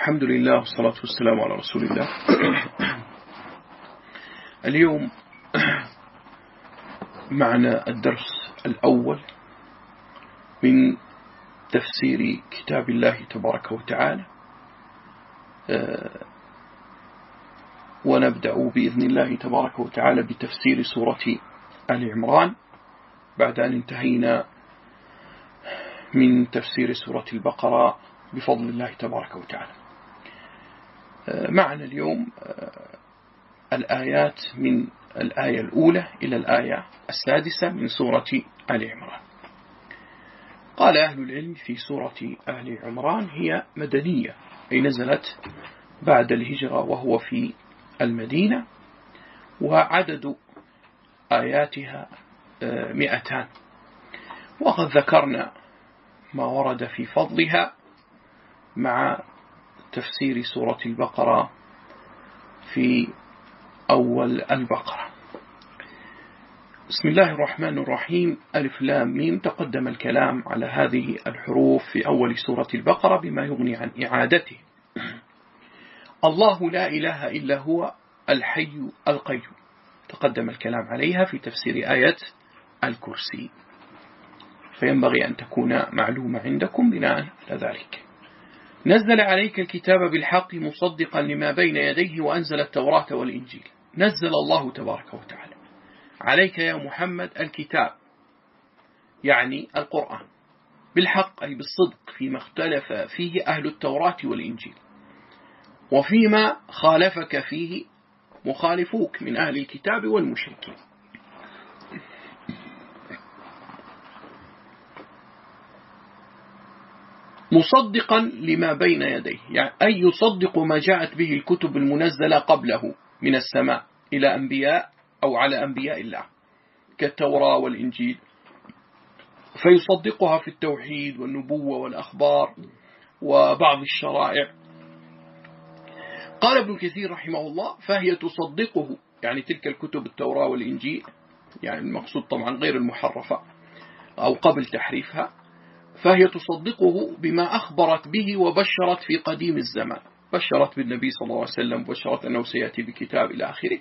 الحمد لله والصلاة والسلام على رسول الله. اليوم معنا الدرس الأول من تفسير كتاب الله تبارك وتعالى، ونبدأ بإذن الله تبارك وتعالى بتفسير سورة آل عمران بعد أن انتهينا من تفسير سورة البقرة بفضل الله تبارك وتعالى. معنا اليوم الآيات من الآية الأولى إلى الآية السادسة من سورة آل عمران. قال أهل العلم في سورة آل عمران هي مدنية، أي نزلت بعد الهجرة وهو في المدينة، وعدد آياتها 200. وقد ذكرنا ما ورد في فضلها مع تفسير سورة البقرة في أول البقرة. بسم الله الرحمن الرحيم. ألف لام ميم. تقدم الكلام على هذه الحروف في أول سورة البقرة بما يغني عن إعادته. الله لا إله إلا هو الحي القيوم، تقدم الكلام عليها في تفسير آية الكرسي، فينبغي أن تكون معلومة عندكم بناء على ذلك. نزل عليك الكتاب بالحق مصدقا لما بين يديه وأنزل التوراة والإنجيل. نزل الله تبارك وتعالى عليك يا محمد الكتاب، يعني القرآن، بالحق أي بالصدق، فيما اختلف فيه أهل التوراة والإنجيل، وفيما خالفك فيه مخالفوك من أهل الكتاب والمشركين. مصدقا لما بين يديه، يعني أي يصدق ما جاءت به الكتب المنزلة قبله من السماء إلى أنبياء أو على أنبياء الله كالتوراة والإنجيل، فيصدقها في التوحيد والنبوة والأخبار وبعض الشرائع. قال ابن كثير رحمه الله: فهي تصدقه، يعني تلك الكتب التوراة والإنجيل، يعني المقصود طبعا غير المحرفة أو قبل تحريفها، فهي تصدقه بما أخبرت به وبشرت في قديم الزمان، بشرت بالنبي صلى الله عليه وسلم، بشرت أنه سيأتي بكتاب إلى آخره،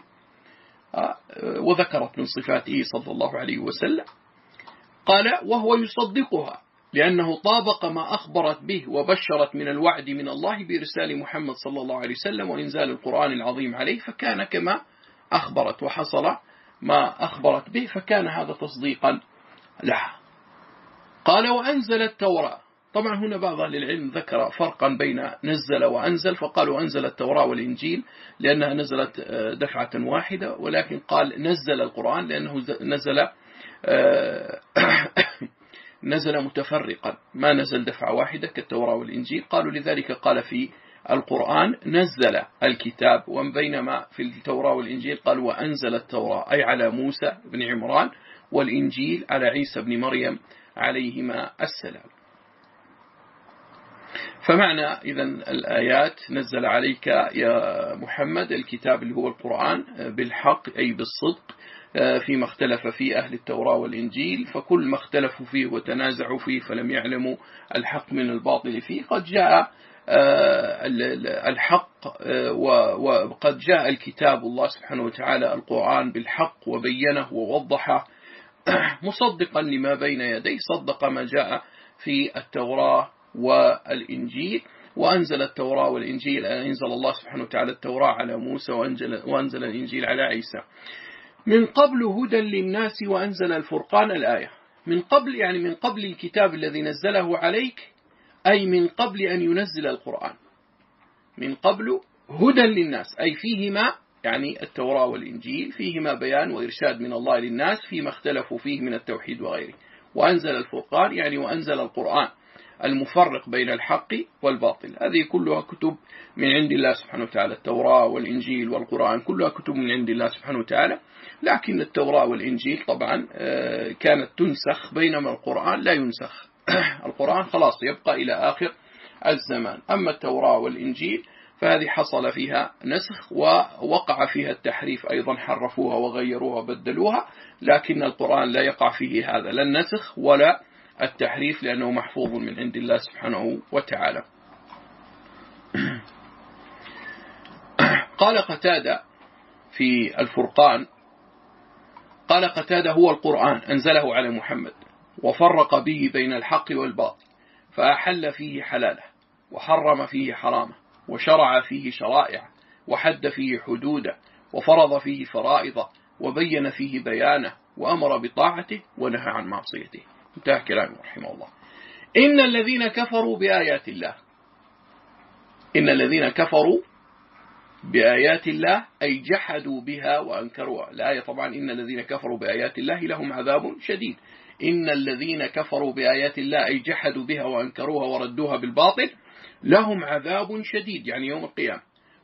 وذكرت من صفاته صلى الله عليه وسلم. قال: وهو يصدقها لأنه طابق ما أخبرت به وبشرت من الوعد من الله بإرسال محمد صلى الله عليه وسلم وإنزال القرآن العظيم عليه، فكان كما أخبرت وحصل ما أخبرت به، فكان هذا تصديقا لها. قال: وأنزل التوراة. طبعا هنا بعض أهل العلم ذكر فرقا بين نزل وأنزل، فقالوا أنزل التوراة والإنجيل لأنها نزلت دفعة واحدة، ولكن قال نزل القرآن لأنه نزل متفرقا، ما نزل دفعة واحدة كالتوراة والإنجيل. قالوا لذلك قال في القرآن نزل الكتاب، وبينما في التوراة والإنجيل قال وأنزل التوراة، أي على موسى بن عمران، والإنجيل على عيسى بن مريم عليهما السلام. فمعنى إذن الآيات: نزل عليك يا محمد الكتاب اللي هو القرآن بالحق أي بالصدق فيما اختلف فيه أهل التوراة والإنجيل، فكل ما اختلفوا فيه وتنازعوا فيه فلم يعلموا الحق من الباطل فيه، قد جاء الحق، وقد جاء الكتاب الله سبحانه وتعالى القرآن بالحق وبينه ووضحه مصدقا لما بين يديه، صدق ما جاء في التوراة والإنجيل. وأنزل التوراة والإنجيل، أنزل الله سبحانه وتعالى التوراة على موسى وأنزل الإنجيل على عيسى. من قبل هدى للناس وأنزل الفرقان. الآية من قبل، يعني من قبل الكتاب الذي نزله عليك، أي من قبل أن ينزل القرآن. من قبل هدى للناس، أي فيهما، يعني التوراة والإنجيل فيهما بيان وإرشاد من الله للناس فيما اختلفوا فيه من التوحيد وغيره. وأنزل الفرقان، يعني وأنزل القرآن المفرق بين الحق والباطل. هذه كلها كتب من عند الله سبحانه وتعالى، التوراة والإنجيل والقرآن كلها كتب من عند الله سبحانه وتعالى. لكن التوراة والإنجيل طبعا كانت تنسخ، بينما القرآن لا ينسخ. القرآن خلاص يبقى إلى آخر الزمان. أما التوراة والإنجيل فهذه حصل فيها نسخ ووقع فيها التحريف أيضا، حرفوها وغيروها وبدلوها، لكن القرآن لا يقع فيه هذا، لا النسخ ولا التحريف، لأنه محفوظ من عند الله سبحانه وتعالى. قال قتادة في الفرقان، قال قتادة: هو القرآن أنزله على محمد وفرق به بين الحق والباطل، فأحل فيه حلاله وحرم فيه حرامه وشرع فيه شرائعه وحد فيه حدوده وفرض فيه فرائضه وبين فيه بيانه وأمر بطاعته ونهى عن معصيته. انتهى كلامه رحمه الله. إن الذين كفروا بآيات الله، إن الذين كفروا بآيات الله أي جحدوا بها وأنكروها. الآية طبعا إن الذين كفروا بآيات الله لهم عذاب شديد. إن الذين كفروا بآيات الله أي جحدوا بها وأنكروها وردوها بالباطل لهم عذاب شديد، يعني يوم القيامة.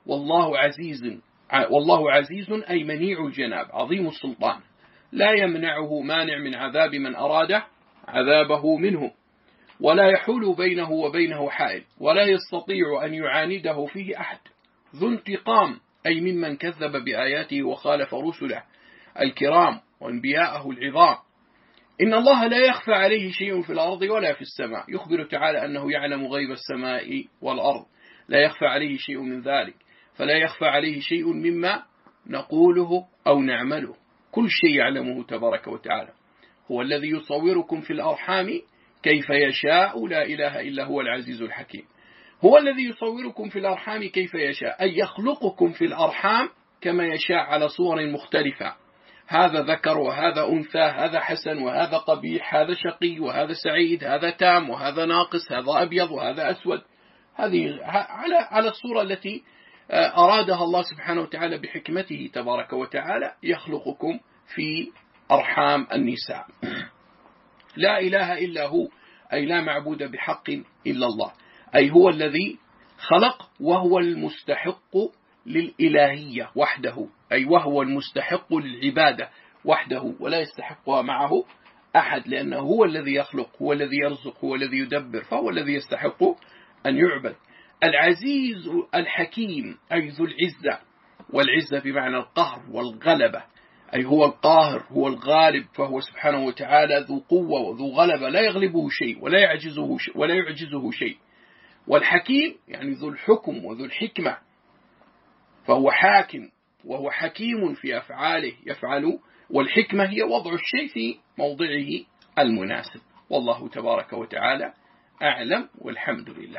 والله عزيز أي منيع الجناب عظيم السلطان، لا يمنعه مانع من عذاب من أراد عذابه منه، ولا يحول بينه وبينه حائل، ولا يستطيع أن يعانده فيه أحد. ذو انتقام أي ممن كذب بآياته وخالف رسله الكرام وأنبياءه العظام. إن الله لا يخفى عليه شيء في الأرض ولا في السماء، يخبر تعالى أنه يعلم غيب السماء والأرض، لا يخفى عليه شيء من ذلك، فلا يخفى عليه شيء مما نقوله أو نعمله، كل شيء يعلمه تبارك وتعالى. هو الذي يصوركم في الأرحام كيف يشاء، لا إله إلا هو العزيز الحكيم. هو الذي يصوركم في الأرحام كيف يشاء، أي يخلقكم في الأرحام كما يشاء على صور مختلفة، هذا ذكر وهذا أنثى، هذا حسن وهذا قبيح، هذا شقي وهذا سعيد، هذا تام وهذا ناقص، هذا أبيض وهذا أسود. هذه على الصورة التي أرادها الله سبحانه وتعالى بحكمته تبارك وتعالى، يخلقكم في أرحام النساء. لا إله إلا هو أي لا معبود بحق إلا الله، أي هو الذي خلق وهو المستحق للإلهية وحده، أي وهو المستحق للعبادة وحده ولا يستحقها معه أحد، لأنه هو الذي يخلق، هو الذي يرزق، هو الذي يدبر، فهو الذي يستحق أن يعبد. العزيز الحكيم أي ذو العزة، والعزة بمعنى القهر والغلبة، أي هو القاهر، هو الغالب، فهو سبحانه وتعالى ذو قوة وذو غلبة، لا يغلبه شيء ولا يعجزه شيء. والحكيم يعني ذو الحكم وذو الحكمة، فهو حاكم وهو حكيم في أفعاله يفعل، والحكمة هي وضع الشيء في موضعه المناسب. والله تبارك وتعالى أعلم، والحمد لله.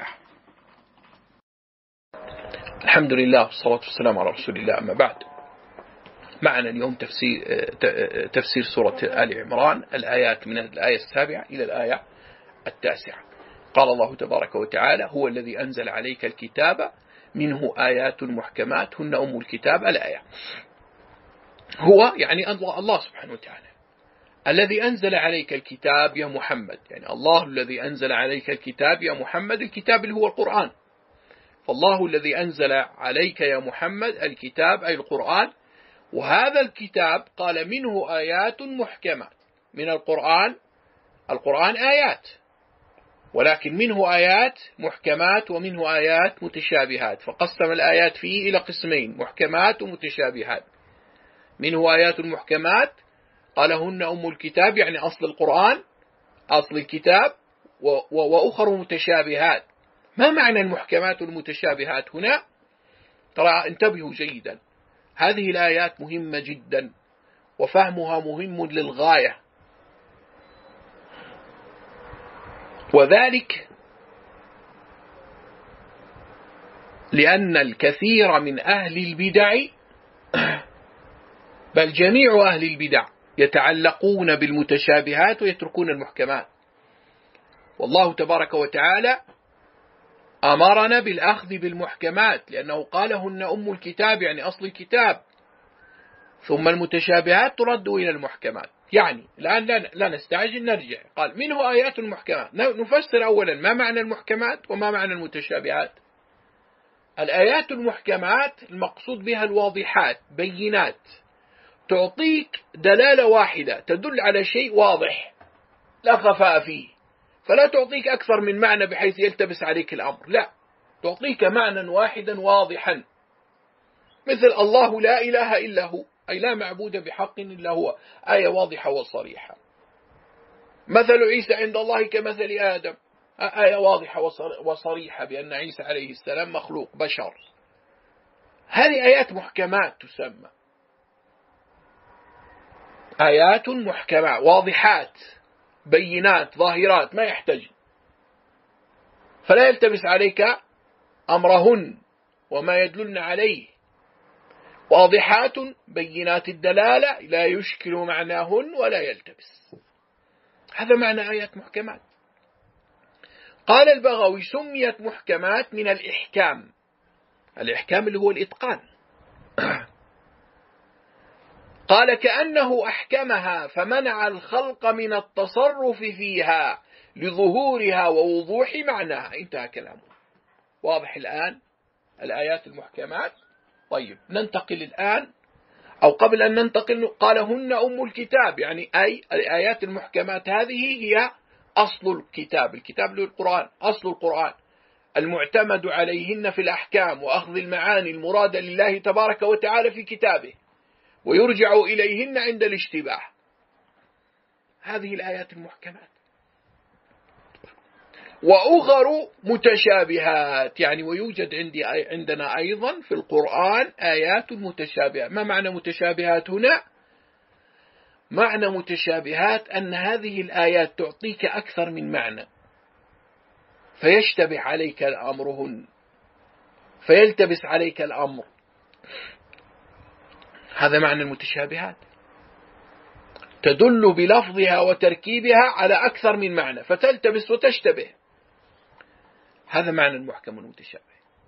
الحمد لله والصلاة والسلام على رسول الله، أما بعد. معنا اليوم تفسير سورة آل عمران، الآيات من الآية 7 إلى الآية 9. قال الله تبارك وتعالى: هو الذي أنزل عليك الكتاب منه آيات محكمات هن أم الكتاب. الآية هو يعني الله سبحانه وتعالى الذي أنزل عليك الكتاب يا محمد، يعني الله الذي أنزل عليك الكتاب يا محمد، الكتاب اللي هو القرآن. فالله الذي أنزل عليك يا محمد الكتاب أي القرآن، وهذا الكتاب قال منه آيات محكمات. من القرآن آيات، ولكن منه آيات محكمات ومنه آيات متشابهات، فقسم الآيات فيه إلى قسمين: محكمات ومتشابهات. منه آيات محكمات قال هن أم الكتاب، يعني أصل القرآن أصل الكتاب، وأخر متشابهات. ما معنى المحكمات والمتشابهات هنا؟ ترى انتبهوا جيدا، هذه الآيات مهمة جدا وفهمها مهم للغاية، وذلك لأن الكثير من أهل البدع، بل جميع أهل البدع، يتعلقون بالمتشابهات ويتركون المحكمات. والله تبارك وتعالى أمرنا بالأخذ بالمحكمات، لأنه قال هن أم الكتاب يعني أصل الكتاب، ثم المتشابهات ترد إلى المحكمات. يعني الآن لا نستعجل، نرجع. قال منه آيات محكمات. نفسر أولا ما معنى المحكمات وما معنى المتشابهات. الآيات المحكمات المقصود بها الواضحات، بينات، تعطيك دلالة واحدة تدل على شيء واضح لا خفاء فيه، فلا تعطيك أكثر من معنى بحيث يلتبس عليك الأمر، لا، تعطيك معنى واحدا واضحا، مثل الله لا إله إلا هو، أي لا معبود بحق إلا هو، آية واضحة وصريحة. مثل عيسى عند الله كمثل آدم، آية واضحة وصريحة بأن عيسى عليه السلام مخلوق بشر. هذه آيات محكمات تسمى آيات محكمات واضحات بينات ظاهرات، ما يحتاج، فلا يلتبس عليك أمرهن وما يدلن عليه، واضحات بينات الدلالة لا يشكل معناهن ولا يلتبس. هذا معنى آيات محكمات. قال البغوي سميت محكمات من الإحكام، الإحكام اللي هو الإتقان. قال كأنه أحكمها فمنع الخلق من التصرف فيها لظهورها ووضوح معناها. انتهى كلامه. واضح الآن الآيات المحكمات. طيب ننتقل الآن، أو قبل أن ننتقل، قال هن أم الكتاب، يعني أي الآيات المحكمات هذه هي أصل الكتاب، الكتاب للقرآن، أصل القرآن المعتمد عليهن في الأحكام وأخذ المعاني المرادة لله تبارك وتعالى في كتابه، ويرجع إليهن عند الاشتباه. هذه الآيات المحكمات. وأخر متشابهات، يعني ويوجد عندنا أيضا في القرآن آيات متشابهات. ما معنى متشابهات هنا؟ معنى متشابهات أن هذه الآيات تعطيك أكثر من معنى، فيشتبه عليك أمرهن، فيلتبس عليك الأمر. هذا معنى المتشابهات، تدل بلفظها وتركيبها على أكثر من معنى فتلتبس وتشتبه. هذا معنى المحكم والمتشابه.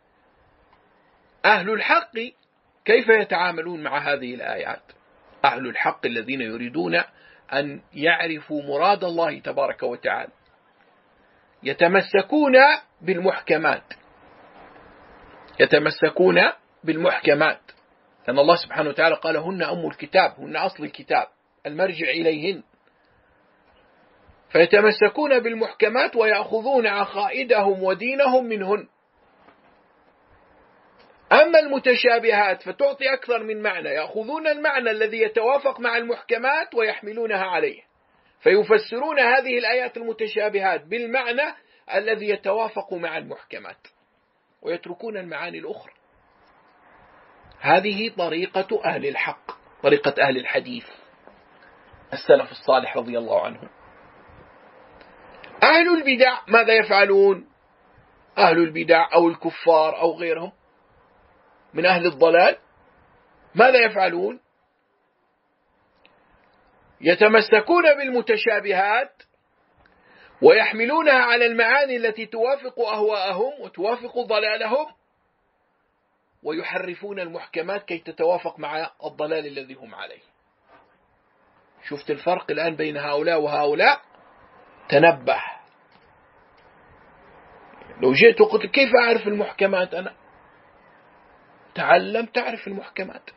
أهل الحق كيف يتعاملون مع هذه الآيات؟ أهل الحق الذين يريدون أن يعرفوا مراد الله تبارك وتعالى يتمسكون بالمحكمات، يتمسكون بالمحكمات، لأن الله سبحانه وتعالى قال هن أم الكتاب، هن أصل الكتاب، المرجع إليهن، فيتمسكون بالمحكمات ويأخذون عقائدهم ودينهم منهن. أما المتشابهات فتعطي أكثر من معنى، يأخذون المعنى الذي يتوافق مع المحكمات ويحملونها عليه، فيفسرون هذه الآيات المتشابهات بالمعنى الذي يتوافق مع المحكمات ويتركون المعاني الأخرى. هذه طريقة أهل الحق، طريقة أهل الحديث السلف الصالح رضي الله عنهم. أهل البدع ماذا يفعلون؟ أهل البدع أو الكفار أو غيرهم من أهل الضلال ماذا يفعلون؟ يتمسكون بالمتشابهات ويحملونها على المعاني التي توافق أهواءهم وتوافق ضلالهم، ويحرفون المحكمات كي تتوافق مع الضلال الذي هم عليه. شفت الفرق الآن بين هؤلاء وهؤلاء؟ تنبه. لو جئت وقلت كيف أعرف المحكمات؟ أنا تعلم تعرف المحكمات.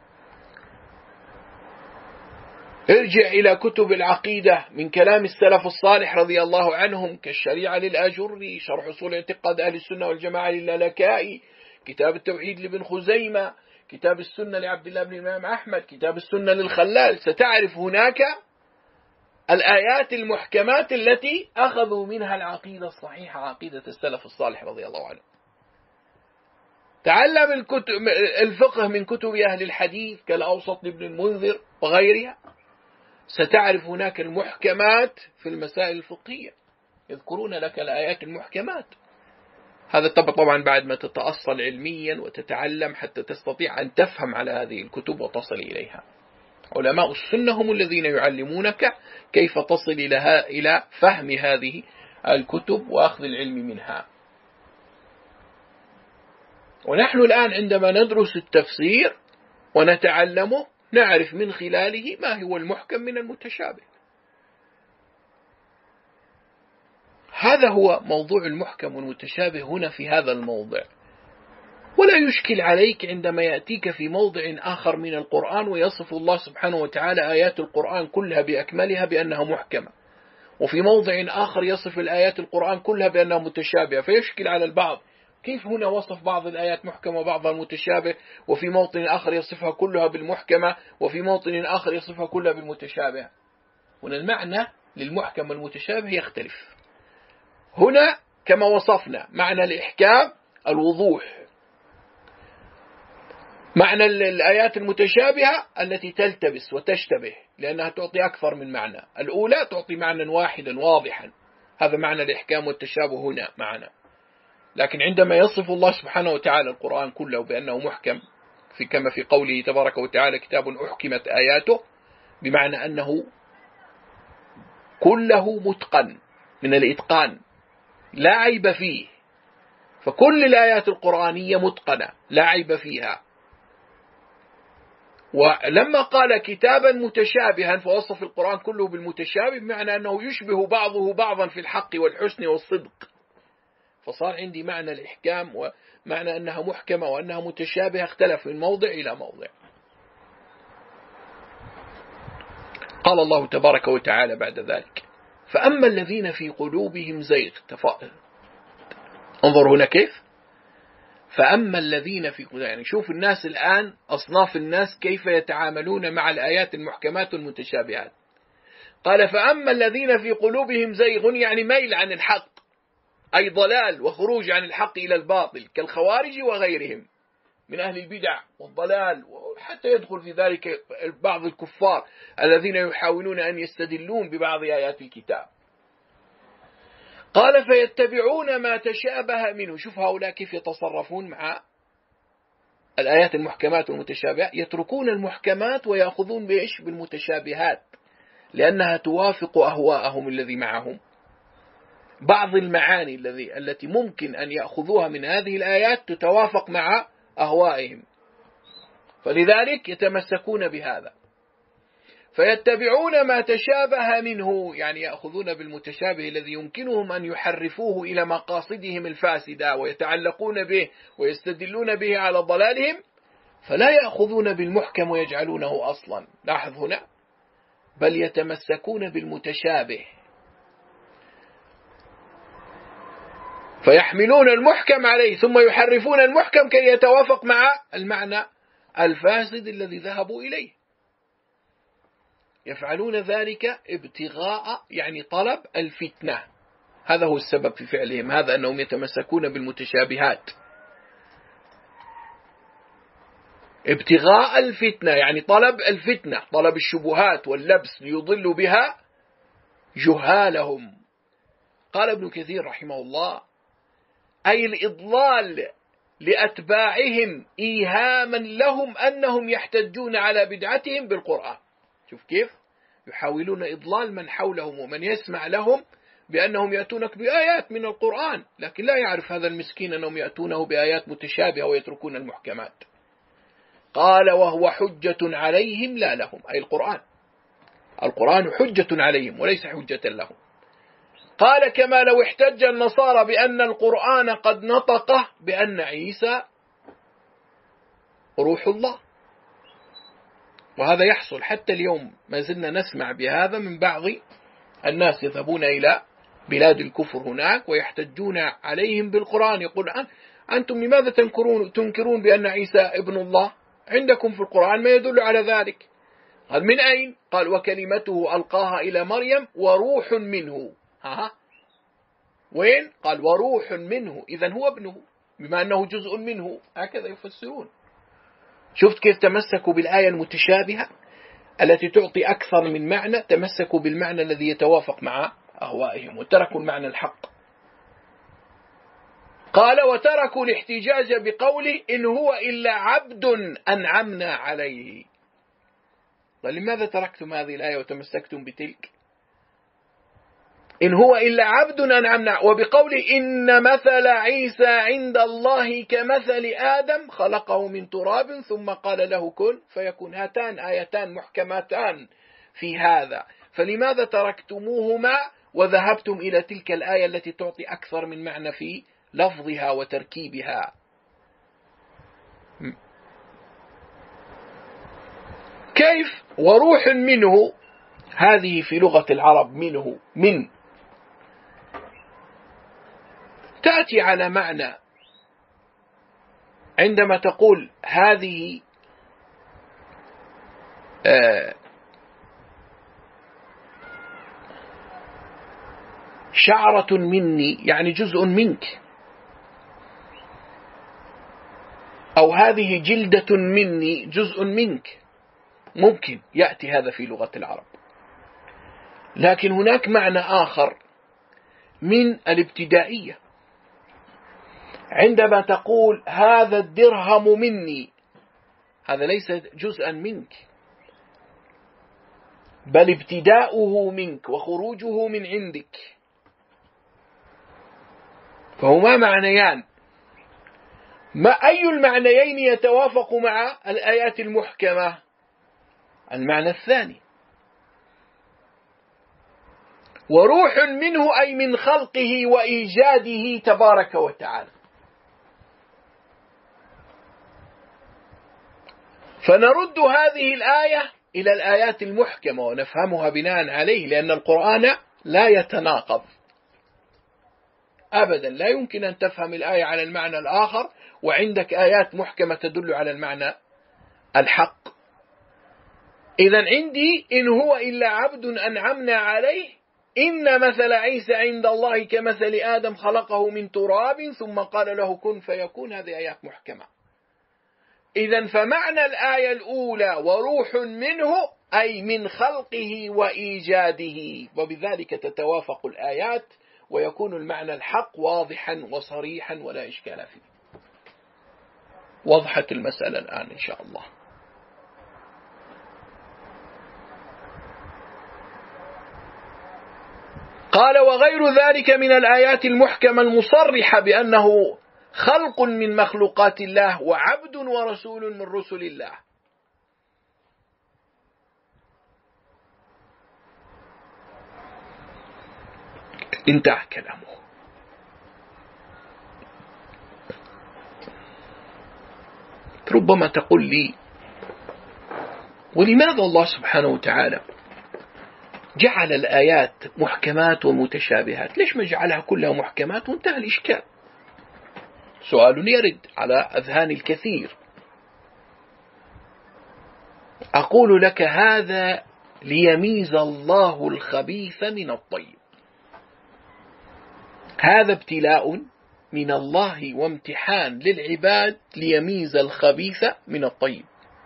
ارجع إلى كتب العقيدة من كلام السلف الصالح رضي الله عنهم، كالشريعة للآجري، شرح أصول اعتقاد أهل السنة والجماعة للالكائي، كتاب التوحيد لابن خزيمة، كتاب السنة لعبد الله بن الإمام أحمد، كتاب السنة للخلال. ستعرف هناك الآيات المحكمات التي أخذوا منها العقيدة الصحيحة، عقيدة السلف الصالح رضي الله عنه. تعلم الفقه من كتب أهل الحديث كالأوسط لابن المنذر وغيرها، ستعرف هناك المحكمات في المسائل الفقهية، يذكرون لك الآيات المحكمات. هذا طبعا بعد ما تتأصل علميا وتتعلم حتى تستطيع أن تفهم على هذه الكتب وتصل إليها. علماء السنة هم الذين يعلمونك كيف تصل إلى فهم هذه الكتب وأخذ العلم منها. ونحن الآن عندما ندرس التفسير ونتعلمه نعرف من خلاله ما هو المحكم من المتشابه. هذا هو موضوع المحكم والمتشابه هنا في هذا الموضع. ولا يشكل عليك عندما يأتيك في موضع آخر من القرآن ويصف الله سبحانه وتعالى آيات القرآن كلها بأكملها بأنها محكمة، وفي موضع آخر يصف الآيات القرآن كلها بأنها متشابهة، فيشكل على البعض. كيف هنا وصف بعض الآيات محكمة وبعضها متشابه، وفي موطن آخر يصفها كلها بالمحكمة، وفي موطن آخر يصفها كلها بالمتشابه؟ هنا المعنى للمحكم والمتشابه يختلف. هنا كما وصفنا معنى الإحكام الوضوح، معنى الآيات المتشابهة التي تلتبس وتشتبه لأنها تعطي أكثر من معنى. الأولى تعطي معنى واحدا واضحا، هذا معنى الإحكام والتشابه هنا معنا. لكن عندما يصف الله سبحانه وتعالى القرآن كله بأنه محكم، كما في قوله تبارك وتعالى كتاب أحكمت آياته، بمعنى أنه كله متقن من الإتقان لا عيب فيه، فكل الآيات القرآنية متقنة لا عيب فيها. ولما قال كتابا متشابها فوصف القرآن كله بالمتشابه، بمعنى أنه يشبه بعضه بعضا في الحق والحسن والصدق، فصار عندي معنى الإحكام ومعنى أنها محكمة وأنها متشابهة اختلف من موضع إلى موضع. قال الله تبارك وتعالى بعد ذلك فأما الذين في قلوبهم زيغ، انظر هنا كيف فأما الذين في قلوبهم، يعني شوف الناس الآن أصناف الناس كيف يتعاملون مع الآيات المحكمات والمتشابهات. قال فأما الذين في قلوبهم زيغ، يعني ميل عن الحق، أي ضلال وخروج عن الحق إلى الباطل، كالخوارج وغيرهم من أهل البدع والضلال، وحتى يدخل في ذلك بعض الكفار الذين يحاولون أن يستدلون ببعض آيات الكتاب. قال فيتبعون ما تشابه منه، شوف هؤلاء كيف يتصرفون مع الآيات المحكمات والمتشابهات، يتركون المحكمات ويأخذون بإيش؟ بالمتشابهات، لأنها توافق أهواءهم الذي معهم. بعض المعاني التي ممكن أن يأخذوها من هذه الآيات تتوافق مع أهوائهم، فلذلك يتمسكون بهذا. فيتبعون ما تشابه منه، يعني يأخذون بالمتشابه الذي يمكنهم أن يحرفوه إلى مقاصدهم الفاسدة ويتعلقون به ويستدلون به على ضلالهم، فلا يأخذون بالمحكم ويجعلونه أصلا. لاحظ هنا، بل يتمسكون بالمتشابه، فيحملون المحكم عليه ثم يحرفون المحكم كي يتوافق مع المعنى الفاسد الذي ذهبوا إليه. يفعلون ذلك ابتغاء، يعني طلب الفتنة، هذا هو السبب في فعلهم هذا، أنهم يتمسكون بالمتشابهات. ابتغاء الفتنة يعني طلب الفتنة، طلب الشبهات واللبس ليضلوا بها جهالهم. قال ابن كثير رحمه الله أي الإضلال لأتباعهم إيهاما لهم أنهم يحتجون على بدعتهم بالقرآن. شوف كيف يحاولون إضلال من حولهم ومن يسمع لهم بأنهم يأتونك بآيات من القرآن، لكن لا يعرف هذا المسكين أنهم يأتونه بآيات متشابهة ويتركون المحكمات. قال وهو حجة عليهم لا لهم، أي القرآن حجة عليهم وليس حجة لهم. قال كما لو احتج النصارى بأن القرآن قد نطقه بأن عيسى روح الله، وهذا يحصل حتى اليوم، ما زلنا نسمع بهذا من بعض الناس يذهبون إلى بلاد الكفر هناك ويحتجون عليهم بالقرآن، يقول أنتم لماذا تنكرون بأن عيسى ابن الله؟ عندكم في القرآن ما يدل على ذلك. قال من أين؟ قال وكلمته ألقاها إلى مريم وروح منه. وين؟ قال وروح منه، إذن هو ابنه بما أنه جزء منه، هكذا يفسرون. شفت كيف تمسكوا بالآية المتشابهة التي تعطي أكثر من معنى، تمسكوا بالمعنى الذي يتوافق مع أهوائهم وتركوا المعنى الحق. قال وتركوا الاحتجاج بقوله إن هو إلا عبد أنعمنا عليه. قال لماذا تركتم هذه الآية وتمسكتم بتلك؟ إن هو إلا عبد أنعمنا، وبقول إن مثل عيسى عند الله كمثل آدم خلقه من تراب ثم قال له كن فيكون. هاتان آيتان محكمتان في هذا، فلماذا تركتموهما وذهبتم إلى تلك الآية التي تعطي أكثر من معنى في لفظها وتركيبها؟ كيف وروح منه؟ هذه في لغة العرب منه من تأتي على معنى عندما تقول هذه شعرة مني، يعني جزء منك، أو هذه جلدة مني جزء منك، ممكن يأتي هذا في لغة العرب. لكن هناك معنى آخر من الابتدائية، عندما تقول هذا الدرهم مني، هذا ليس جزءا منك، بل ابتداؤه منك وخروجه من عندك. فهما معنيان، ما أي المعنيين يتوافق مع الآيات المحكمة؟ المعنى الثاني. وروح منه أي من خلقه وإيجاده تبارك وتعالى. فنرد هذه الآية إلى الآيات المحكمة ونفهمها بناء عليه، لأن القرآن لا يتناقض أبدا. لا يمكن أن تفهم الآية على المعنى الآخر وعندك آيات محكمة تدل على المعنى الحق. إذن عندي إن هو إلا عبد أنعمنا عليه، إن مثل عيسى عند الله كمثل آدم خلقه من تراب ثم قال له كن فيكون، هذه آيات محكمة. إذن فمعنى الآية الأولى وروح منه أي من خلقه وإيجاده، وبذلك تتوافق الآيات ويكون المعنى الحق واضحا وصريحا ولا إشكال فيه. وضحت المسألة الآن إن شاء الله. قال وغير ذلك من الآيات المحكمة المصرحة بأنه خلق من مخلوقات الله وعبد ورسول من رسل الله. انتهى كلامه. ربما تقول لي ولماذا الله سبحانه وتعالى جعل الآيات محكمات ومتشابهات؟ ليش ما جعلها كلها محكمات وانتهى الإشكال؟ سؤال يرد على أذهان الكثير. أقول لك هذا ليميز الله الخبيث من الطيب. هذا ابتلاء من الله وامتحان للعباد ليميز الخبيث من الطيب.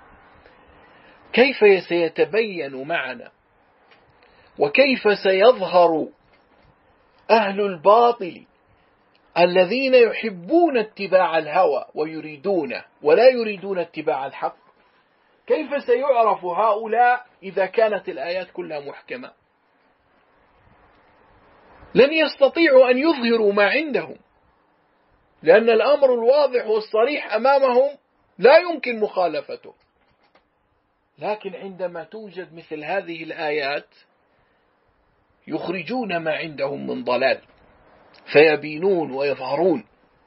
كيف سيتبين معنا وكيف سيظهر أهل الباطل الذين يحبون اتباع الهوى ويريدونه ولا يريدون اتباع الحق؟ كيف سيعرف هؤلاء إذا كانت الآيات كلها محكمة؟ لن يستطيعوا أن يظهروا ما عندهم، لأن الأمر الواضح والصريح أمامهم لا يمكن مخالفته. لكن عندما توجد مثل هذه الآيات يخرجون ما عندهم من ضلال فيبينون ويظهرون.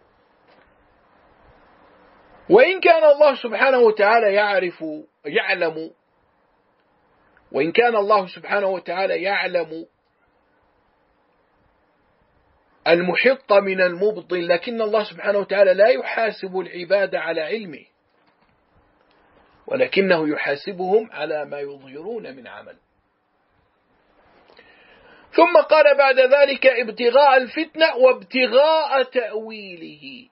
وإن كان الله سبحانه وتعالى يعلم، وإن كان الله سبحانه وتعالى يعلم المحق من المبطل، لكن الله سبحانه وتعالى لا يحاسب العباد على علمه، ولكنه يحاسبهم على ما يظهرون من عمل. ثم قال بعد ذلك ابتغاء الفتنة وابتغاء تأويله.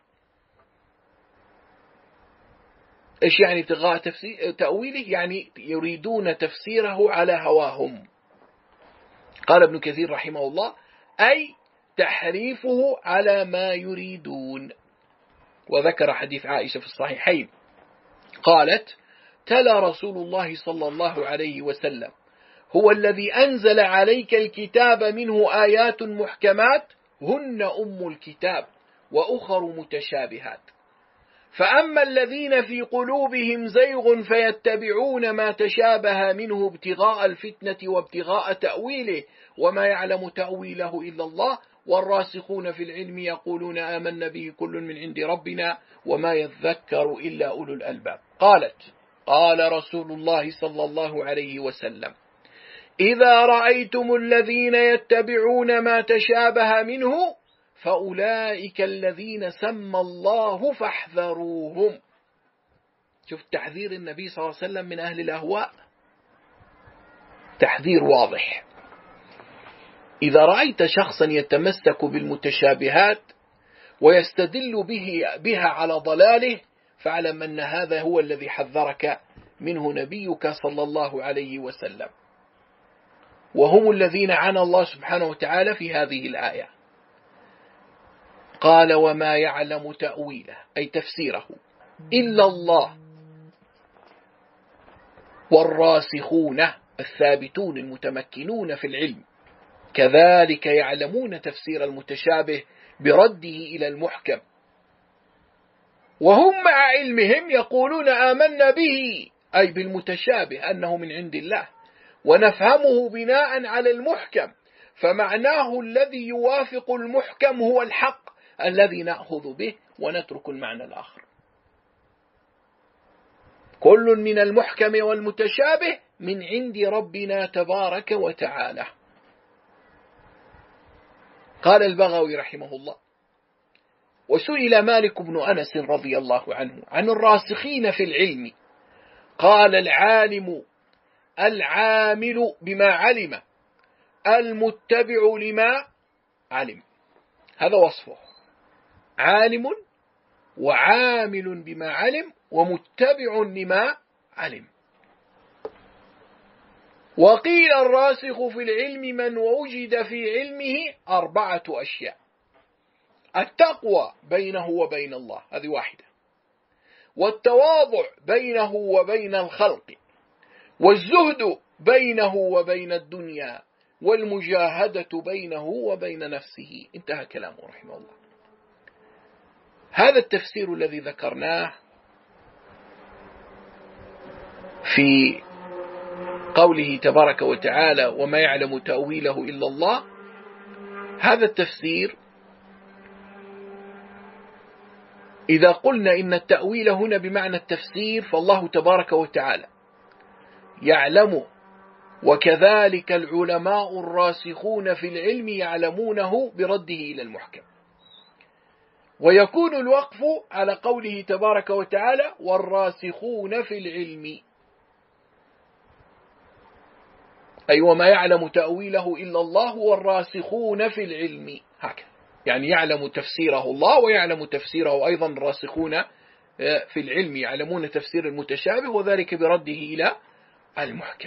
إيش يعني ابتغاء تأويله؟ يعني يريدون تفسيره على هواهم. قال ابن كثير رحمه الله أي تحريفه على ما يريدون. وذكر حديث عائشة في الصحيحين قالت تلا رسول الله صلى الله عليه وسلم هو الذي أنزل عليك الكتاب منه آيات محكمات هن أم الكتاب وأخر متشابهات، فأما الذين في قلوبهم زيغ فيتبعون ما تشابه منه ابتغاء الفتنة وابتغاء تأويله وما يعلم تأويله إلا الله والراسخون في العلم يقولون آمنا به كل من عند ربنا وما يذكر إلا أولو الألباب. قالت قال رسول الله صلى الله عليه وسلم إذا رأيتم الذين يتبعون ما تشابه منه فأولئك الذين سمى الله فاحذروهم. شوف تحذير النبي صلى الله عليه وسلم من أهل الأهواء، تحذير واضح. إذا رأيت شخصا يتمسك بالمتشابهات ويستدل بها على ضلاله فاعلم أن هذا هو الذي حذرك منه نبيك صلى الله عليه وسلم، وهم الذين عنى الله سبحانه وتعالى في هذه الآية. قال وما يعلم تأويله أي تفسيره إلا الله والراسخون الثابتون المتمكنون في العلم كذلك يعلمون تفسير المتشابه برده إلى المحكم، وهم مع علمهم يقولون آمنا به أي بالمتشابه أنه من عند الله ونفهمه بناء على المحكم، فمعناه الذي يوافق المحكم هو الحق الذي نأخذ به ونترك المعنى الآخر. كل من المحكم والمتشابه من عند ربنا تبارك وتعالى. قال البغوي رحمه الله: وسئل مالك بن أنس رضي الله عنه عن الراسخين في العلم، قال: العالم العامل بما علم المتبع لما علم. هذا وصفه، عالم وعامل بما علم ومتبع لما علم. وقيل الراسخ في العلم من وجد في علمه 4 أشياء: التقوى بينه وبين الله، هذه واحدة، والتواضع بينه وبين الخلق، والزهد بينه وبين الدنيا، والمجاهدة بينه وبين نفسه. انتهى كلامه رحمه الله. هذا التفسير الذي ذكرناه في قوله تبارك وتعالى وما يعلم تأويله إلا الله، هذا التفسير إذا قلنا إن التأويل هنا بمعنى التفسير فالله تبارك وتعالى يعلم، وكذلك العلماء الراسخون في العلم يعلمونه برده إلى المحكم. ويكون الوقف على قوله تبارك وتعالى والراسخون في العلم، أي وما يعلم تأويله إلا الله والراسخون في العلم، هكذا يعني يعلم تفسيره الله ويعلم تفسيره أيضا الراسخون في العلم يعلمون تفسير المتشابه وذلك برده إلى المحكم.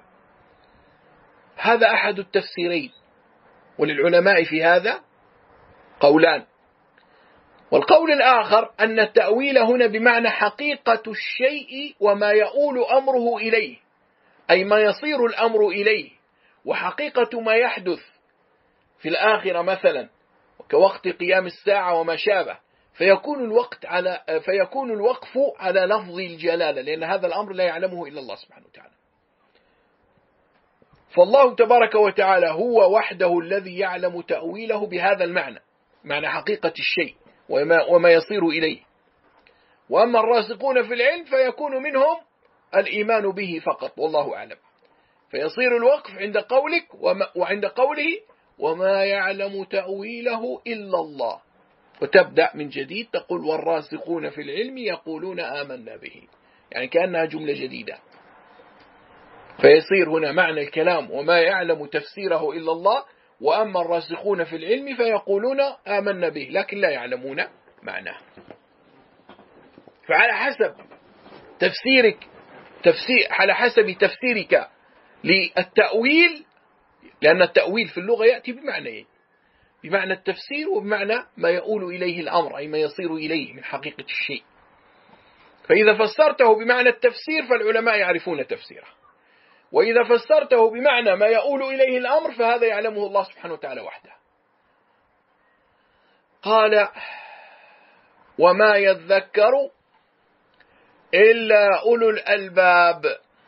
هذا أحد التفسيرين، وللعلماء في هذا قولان. والقول الآخر أن التأويل هنا بمعنى حقيقة الشيء وما يؤول أمره إليه، أي ما يصير الأمر إليه، وحقيقة ما يحدث في الآخرة مثلا كوقت قيام الساعة وما شابه، فيكون الوقف على لفظ الجلالة، لأن هذا الأمر لا يعلمه إلا الله سبحانه وتعالى. فالله تبارك وتعالى هو وحده الذي يعلم تأويله بهذا المعنى، معنى حقيقة الشيء وما يصير إليه. وأما الراسخون في العلم فيكون منهم الإيمان به فقط، والله أعلم. فيصير الوقف عند قولك وعند قوله وما يعلم تأويله إلا الله، وتبدأ من جديد تقول والراسخون في العلم يقولون آمنا به، يعني كأنها جملة جديدة. فيصير هنا معنى الكلام وما يعلم تفسيره إلا الله، وأما الراسخون في العلم فيقولون آمنا به لكن لا يعلمون معناه. فعلى حسب على حسب تفسيرك للتأويل، لأن التأويل في اللغة يأتي بمعنيين، بمعنى التفسير وبمعنى ما يؤول إليه الأمر، أي ما يصير إليه من حقيقة الشيء. فإذا فسرته بمعنى التفسير فالعلماء يعرفون تفسيره، وإذا فسرته بمعنى ما يؤول إليه الأمر فهذا يعلمه الله سبحانه وتعالى وحده. قال وما يذكر إلا أولو الألباب،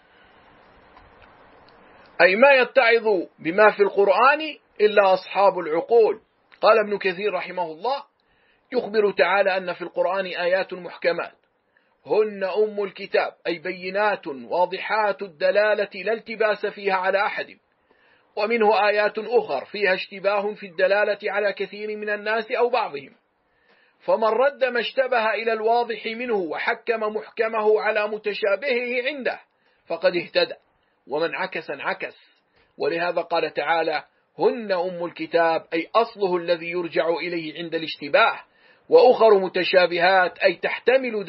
أي ما يتعظ بما في القرآن إلا أصحاب العقول. قال ابن كثير رحمه الله يخبر تعالى أن في القرآن آيات محكمات هن أم الكتاب، أي بينات واضحات الدلالة لا التباس فيها على أحد، ومنه آيات أخر فيها اشتباه في الدلالة على كثير من الناس أو بعضهم، فمن رد ما اشتبه إلى الواضح منه وحكم محكمه على متشابهه عنده فقد اهتدى، ومن عكس انعكس. ولهذا قال تعالى هن أم الكتاب، أي أصله الذي يرجع إليه عند الاشتباه، وأخر متشابهات أي تحتمل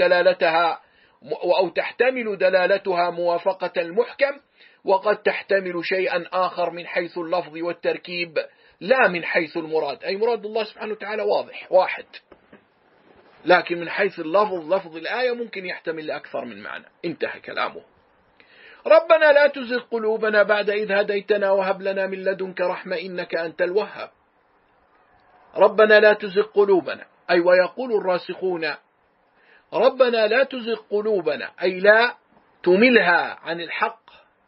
دلالتها موافقة المحكم، وقد تحتمل شيئا آخر من حيث اللفظ والتركيب لا من حيث المراد، أي مراد الله سبحانه وتعالى واضح واحد، لكن من حيث اللفظ لفظ الآية ممكن يحتمل أكثر من معنى. انتهى كلامه. ربنا لا تزغ قلوبنا بعد إذ هديتنا وهب لنا من لدنك رحمة إنك أنت الوهاب. ربنا لا تزغ قلوبنا، أي ويقول الراسخون ربنا لا تزغ قلوبنا، أي لا تملها عن الحق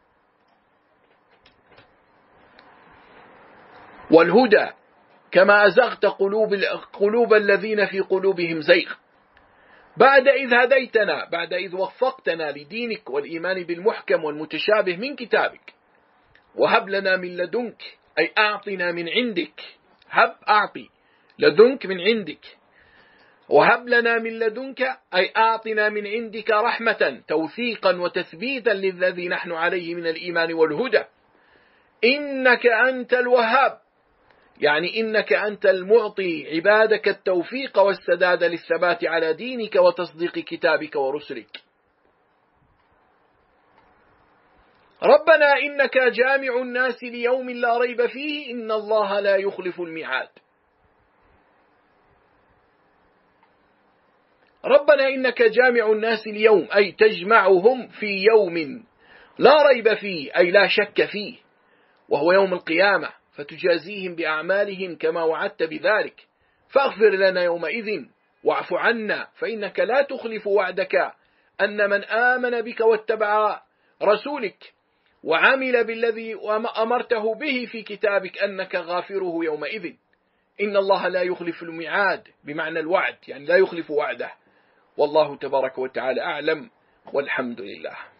والهدى كما أزغت قلوب الذين في قلوبهم زيغ. بعد إذ هديتنا، بعد إذ وفقتنا لدينك والإيمان بالمحكم والمتشابه من كتابك. وهب لنا من لدنك، أي أعطنا من عندك، هب أعطي، لدنك من عندك، وهب لنا من لدنك أي أعطنا من عندك رحمة توثيقا وتثبيتا للذي نحن عليه من الإيمان والهدى. إنك أنت الوهاب، يعني إنك أنت المعطي عبادك التوفيق والسداد للثبات على دينك وتصديق كتابك ورسلك. ربنا إنك جامع الناس ليوم لا ريب فيه إن الله لا يخلف الميعاد. ربنا إنك جامع الناس اليوم، أي تجمعهم في يوم لا ريب فيه، أي لا شك فيه، وهو يوم القيامة، فتجازيهم بأعمالهم كما وعدت بذلك. فاغفر لنا يومئذ واعف عنا، فإنك لا تخلف وعدك أن من آمن بك واتبع رسولك وعمل بالذي أمرته به في كتابك أنك غافره يومئذ. إن الله لا يخلف الميعاد بمعنى الوعد، يعني لا يخلف وعده. والله تبارك وتعالى أعلم، والحمد لله.